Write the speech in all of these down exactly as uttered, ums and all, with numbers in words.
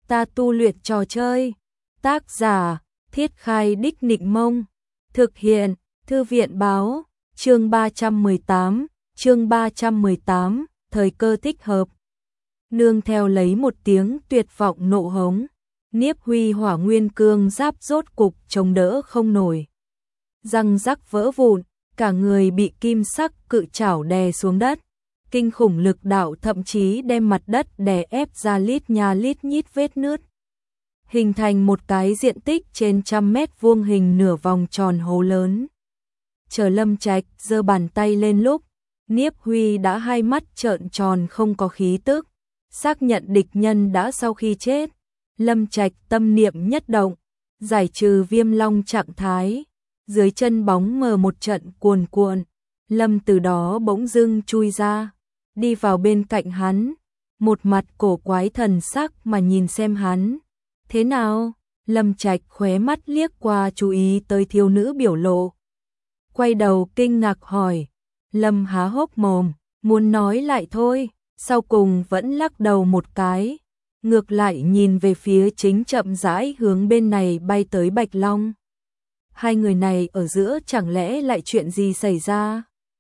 ta tu luyện trò chơi. Tác giả, Thiết Khai Đích Nịnh Mông. Thực hiện, Thư viện Báo. Chương ba trăm mười tám, chương ba trăm mười tám, thời cơ thích hợp. Nương theo lấy một tiếng tuyệt vọng nộ hống, Niếp Huy Hỏa Nguyên Cương giáp rốt cục chống đỡ không nổi. Răng rắc vỡ vụn, cả người bị kim sắc cự chảo đè xuống đất. Kinh khủng lực đạo thậm chí đem mặt đất đè ép ra lít nha lít nhít vết nứt, hình thành một cái diện tích trên trăm mét vuông hình nửa vòng tròn hố lớn. Chờ Lâm Trạch giơ bàn tay lên lúc, Niếp Huy đã hai mắt trợn tròn không có khí tức, xác nhận địch nhân đã sau khi chết. Lâm Trạch tâm niệm nhất động, giải trừ Viêm Long trạng thái, dưới chân bóng mờ một trận cuồn cuộn, Lâm từ đó bỗng dưng chui ra, đi vào bên cạnh hắn, một mặt cổ quái thần sắc mà nhìn xem hắn. Thế nào? Lâm Trạch khóe mắt liếc qua chú ý tới thiếu nữ biểu lộ, quay đầu kinh ngạc hỏi. Lâm há hốc mồm, muốn nói lại thôi, sau cùng vẫn lắc đầu một cái, ngược lại nhìn về phía chính chậm rãi hướng bên này bay tới Bạch Long. Hai người này ở giữa chẳng lẽ lại chuyện gì xảy ra?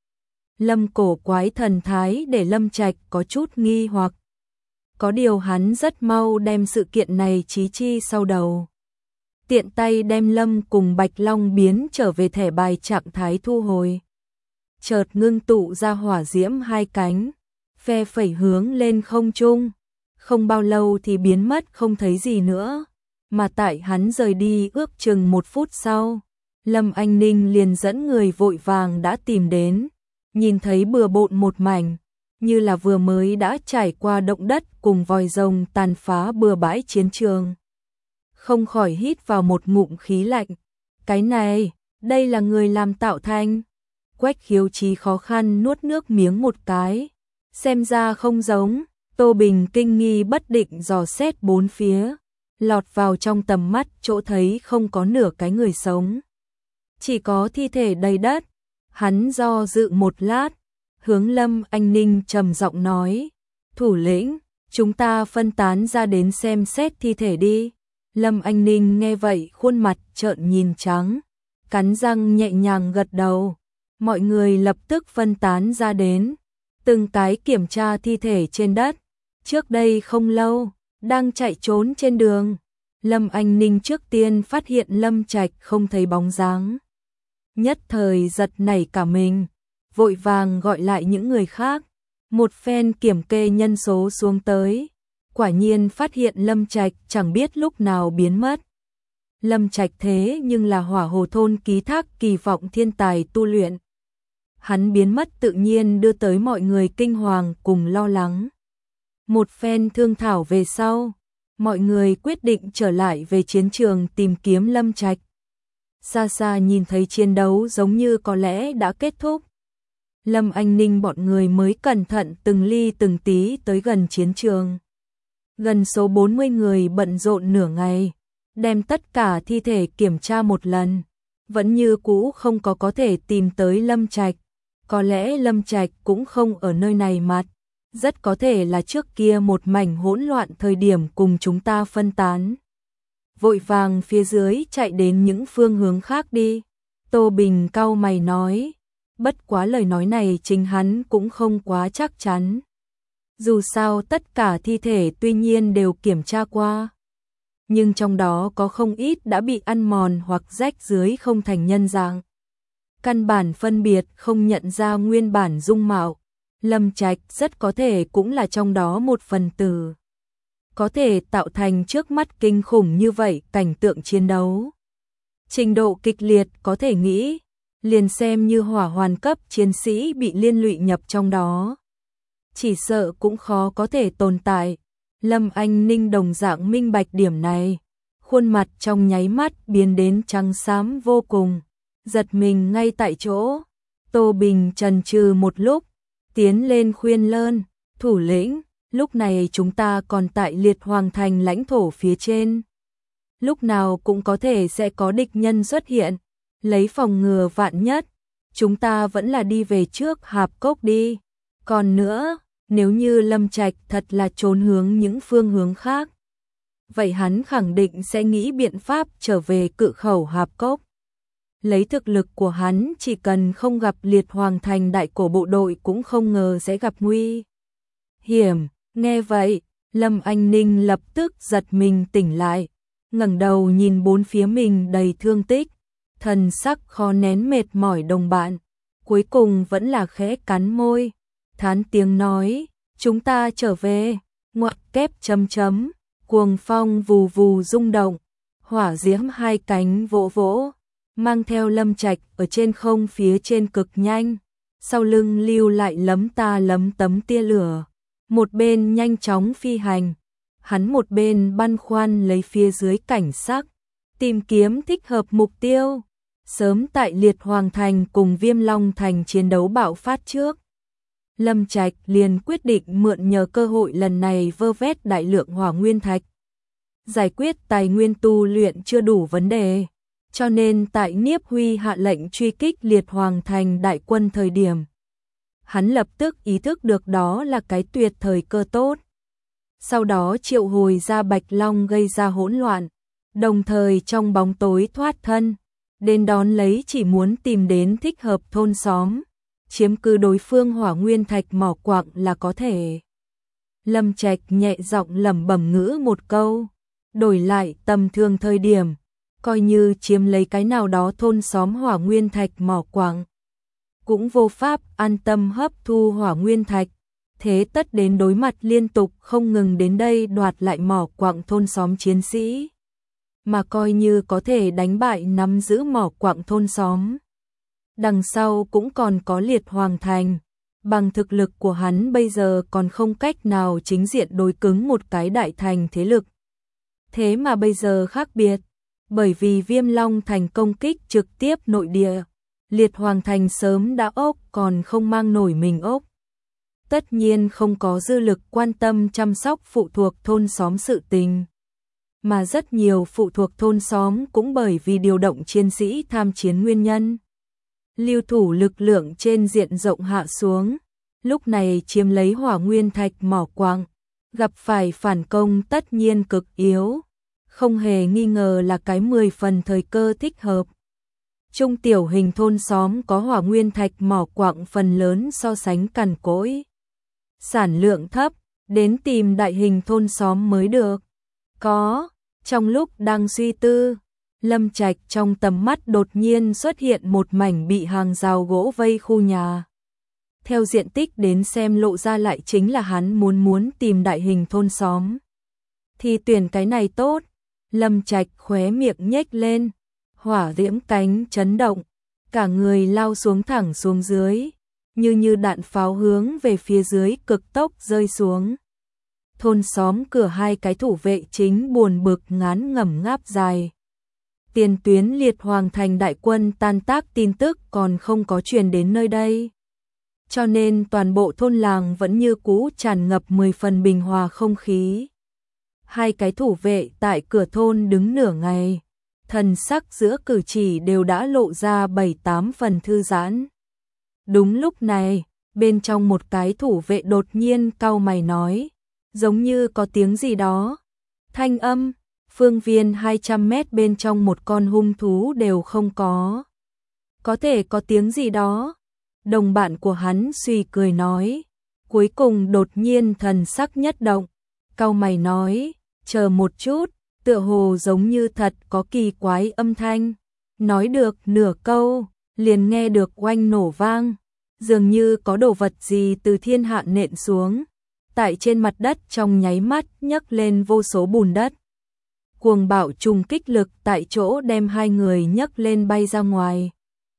Lâm cổ quái thần thái để Lâm Trạch có chút nghi hoặc. Có điều hắn rất mau đem sự kiện này trí chi sau đầu. Tiện tay đem Lâm cùng Bạch Long biến trở về thẻ bài trạng thái thu hồi. Chợt ngưng tụ ra hỏa diễm hai cánh, phe phẩy hướng lên không trung. Không bao lâu thì biến mất không thấy gì nữa. Mà tại hắn rời đi ước chừng một phút sau, Lâm Anh Ninh liền dẫn người vội vàng đã tìm đến. Nhìn thấy bừa bộn một mảnh, như là vừa mới đã trải qua động đất cùng vòi rồng tàn phá bừa bãi chiến trường. Không khỏi hít vào một ngụm khí lạnh. Cái này, đây là người làm tạo thành. Quách Khiếu Chí khó khăn nuốt nước miếng một cái. Xem ra không giống. Tô Bình kinh nghi bất định dò xét bốn phía, lọt vào trong tầm mắt chỗ thấy không có nửa cái người sống, chỉ có thi thể đầy đất. Hắn do dự một lát, hướng Lâm Anh Ninh trầm giọng nói, thủ lĩnh, chúng ta phân tán ra đến xem xét thi thể đi. Lâm Anh Ninh nghe vậy khuôn mặt trợn nhìn trắng, cắn răng nhẹ nhàng gật đầu. Mọi người lập tức phân tán ra đến, từng cái kiểm tra thi thể trên đất. Trước đây không lâu, đang chạy trốn trên đường, Lâm Anh Ninh trước tiên phát hiện Lâm Trạch không thấy bóng dáng. Nhất thời giật nảy cả mình, vội vàng gọi lại những người khác. Một phen kiểm kê nhân số xuống tới, quả nhiên phát hiện Lâm Trạch chẳng biết lúc nào biến mất. Lâm Trạch thế nhưng là Hỏa Hồ thôn ký thác kỳ vọng thiên tài tu luyện. Hắn biến mất tự nhiên đưa tới mọi người kinh hoàng cùng lo lắng. Một phen thương thảo về sau, mọi người quyết định trở lại về chiến trường tìm kiếm Lâm Trạch. Xa xa nhìn thấy chiến đấu giống như có lẽ đã kết thúc. Lâm Anh Ninh bọn người mới cẩn thận từng ly từng tí tới gần chiến trường. Gần số bốn mươi người bận rộn nửa ngày, đem tất cả thi thể kiểm tra một lần, vẫn như cũ không có có thể tìm tới Lâm Trạch. Có lẽ Lâm Trạch cũng không ở nơi này mặt. Rất có thể là trước kia một mảnh hỗn loạn thời điểm cùng chúng ta phân tán. Vội vàng phía dưới chạy đến những phương hướng khác đi. Tô Bình cau mày nói. Bất quá lời nói này chính hắn cũng không quá chắc chắn. Dù sao tất cả thi thể tuy nhiên đều kiểm tra qua. Nhưng trong đó có không ít đã bị ăn mòn hoặc rách dưới không thành nhân dạng. Căn bản phân biệt không nhận ra nguyên bản dung mạo. Lâm Trạch rất có thể cũng là trong đó một phần tử. Có thể tạo thành trước mắt kinh khủng như vậy cảnh tượng chiến đấu. Trình độ kịch liệt có thể nghĩ, liền xem như hỏa hoàn cấp chiến sĩ bị liên lụy nhập trong đó. Chỉ sợ cũng khó có thể tồn tại. Lâm Anh Ninh đồng dạng minh bạch điểm này. Khuôn mặt trong nháy mắt biến đến trắng xám vô cùng. Giật mình ngay tại chỗ. Tô Bình chần chừ một lúc, tiến lên khuyên lơn, thủ lĩnh, lúc này chúng ta còn tại Liệt Hoàng thành lãnh thổ phía trên. Lúc nào cũng có thể sẽ có địch nhân xuất hiện, lấy phòng ngừa vạn nhất, chúng ta vẫn là đi về trước Hạp Cốc đi. Còn nữa, nếu như Lâm Trạch thật là trốn hướng những phương hướng khác, vậy hắn khẳng định sẽ nghĩ biện pháp trở về Cự Khẩu Hạp Cốc. Lấy thực lực của hắn, chỉ cần không gặp Liệt Hoàng Thành đại cổ bộ đội cũng không ngờ sẽ gặp nguy hiểm. Nghe vậy, Lâm Anh Ninh lập tức giật mình tỉnh lại, ngẩng đầu nhìn bốn phía mình đầy thương tích, thần sắc khó nén mệt mỏi đồng bạn, cuối cùng vẫn là khẽ cắn môi, thán tiếng nói, chúng ta trở về, ngoặc kép chấm chấm, cuồng phong vù vù rung động, hỏa diễm hai cánh vỗ vỗ, mang theo Lâm Trạch ở trên không phía trên cực nhanh, sau lưng lưu lại lấm ta lấm tấm tia lửa, một bên nhanh chóng phi hành, hắn một bên băn khoăn lấy phía dưới cảnh sắc, tìm kiếm thích hợp mục tiêu. Sớm tại Liệt Hoàng Thành cùng Viêm Long Thành chiến đấu bạo phát trước, Lâm Trạch liền quyết định mượn nhờ cơ hội lần này vơ vét đại lượng hỏa nguyên thạch. Giải quyết tài nguyên tu luyện chưa đủ vấn đề, cho nên tại Niếp Huy hạ lệnh truy kích Liệt Hoàng Thành đại quân thời điểm, hắn lập tức ý thức được đó là cái tuyệt thời cơ tốt. Sau đó triệu hồi ra Bạch Long gây ra hỗn loạn, đồng thời trong bóng tối thoát thân, đến đón lấy chỉ muốn tìm đến thích hợp thôn xóm, chiếm cứ đối phương hỏa nguyên thạch mỏ quặng là có thể. Lâm Trạch nhẹ giọng lẩm bẩm ngữ một câu, đổi lại tầm thường thời điểm, coi như chiếm lấy cái nào đó thôn xóm hỏa nguyên thạch mỏ quặng, cũng vô pháp an tâm hấp thu hỏa nguyên thạch, thế tất đến đối mặt liên tục không ngừng đến đây đoạt lại mỏ quặng thôn xóm chiến sĩ. Mà coi như có thể đánh bại nắm giữ mỏ quặng thôn xóm, đằng sau cũng còn có Liệt Hoàng Thành, bằng thực lực của hắn bây giờ còn không cách nào chính diện đối cứng một cái đại thành thế lực. Thế mà bây giờ khác biệt, bởi vì Viêm Long Thành công kích trực tiếp nội địa, Liệt Hoàng Thành sớm đã ốc còn không mang nổi mình ốc. Tất nhiên không có dư lực quan tâm chăm sóc phụ thuộc thôn xóm sự tình. Mà rất nhiều phụ thuộc thôn xóm cũng bởi vì điều động chiến sĩ tham chiến nguyên nhân. Lưu thủ lực lượng trên diện rộng hạ xuống, lúc này chiếm lấy hỏa nguyên thạch mỏ quặng, gặp phải phản công tất nhiên cực yếu, không hề nghi ngờ là cái mười phần thời cơ thích hợp. Trung tiểu hình thôn xóm có hỏa nguyên thạch mỏ quặng phần lớn so sánh cằn cỗi, sản lượng thấp, đến tìm đại hình thôn xóm mới được. Có, trong lúc đang suy tư, Lâm Trạch trong tầm mắt đột nhiên xuất hiện một mảnh bị hàng rào gỗ vây khu nhà. Theo diện tích đến xem lộ ra lại chính là hắn muốn muốn tìm đại hình thôn xóm. Thì tuyển cái này tốt, Lâm Trạch khóe miệng nhếch lên, hỏa diễm cánh chấn động, cả người lao xuống thẳng xuống dưới, như như đạn pháo hướng về phía dưới cực tốc rơi xuống. Thôn xóm cửa hai cái thủ vệ chính buồn bực ngán ngẩm ngáp dài. Tiền tuyến Liệt Hoàng Thành đại quân tan tác tin tức còn không có truyền đến nơi đây. Cho nên toàn bộ thôn làng vẫn như cũ tràn ngập mười phần bình hòa không khí. Hai cái thủ vệ tại cửa thôn đứng nửa ngày, thần sắc giữa cử chỉ đều đã lộ ra bảy tám phần thư giãn. Đúng lúc này, bên trong một cái thủ vệ đột nhiên cau mày nói, giống như có tiếng gì đó. Thanh âm, phương viên hai trăm mét bên trong một con hung thú đều không có. Có thể có tiếng gì đó. Đồng bạn của hắn suy cười nói, cuối cùng đột nhiên thần sắc nhất động, cau mày nói, chờ một chút, tựa hồ giống như thật có kỳ quái âm thanh. Nói được nửa câu, liền nghe được oanh nổ vang, dường như có đồ vật gì từ thiên hạ nện xuống, tại trên mặt đất trong nháy mắt nhấc lên vô số bùn đất. Cuồng bạo trùng kích lực tại chỗ đem hai người nhấc lên bay ra ngoài.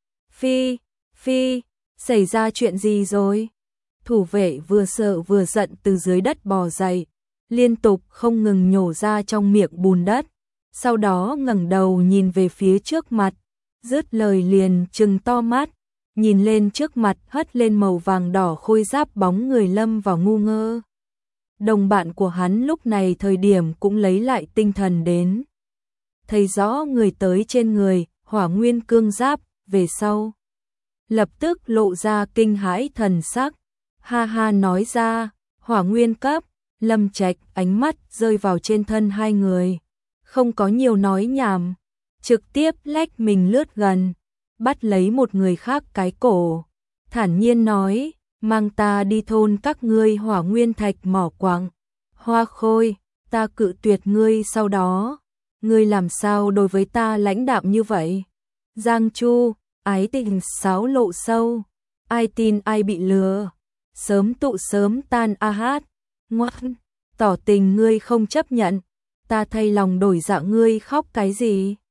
Phi, phi, xảy ra chuyện gì rồi? Thủ vệ vừa sợ vừa giận từ dưới đất bò dậy, liên tục không ngừng nhổ ra trong miệng bùn đất, sau đó ngẩng đầu nhìn về phía trước mặt, dứt lời liền trừng to mắt, nhìn lên trước mặt hất lên màu vàng đỏ khôi giáp bóng người lâm vào ngu ngơ. Đồng bạn của hắn lúc này thời điểm cũng lấy lại tinh thần đến. Thấy rõ người tới trên người, hỏa nguyên cương giáp, về sau. Lập tức lộ ra kinh hãi thần sắc, ha ha nói ra, hỏa nguyên cấp, Lâm Trạch ánh mắt rơi vào trên thân hai người, không có nhiều nói nhảm, trực tiếp lách mình lướt gần, bắt lấy một người khác cái cổ, thản nhiên nói, mang ta đi thôn các ngươi hỏa nguyên thạch mỏ quặng. Hoa Khôi, ta cự tuyệt ngươi sau đó, ngươi làm sao đối với ta lãnh đạm như vậy? Giang Chu, ái tình sáo lộ sâu, ai tin ai bị lừa, sớm tụ sớm tan a hát, ngoan, tỏ tình ngươi không chấp nhận, ta thay lòng đổi dạ ngươi khóc cái gì?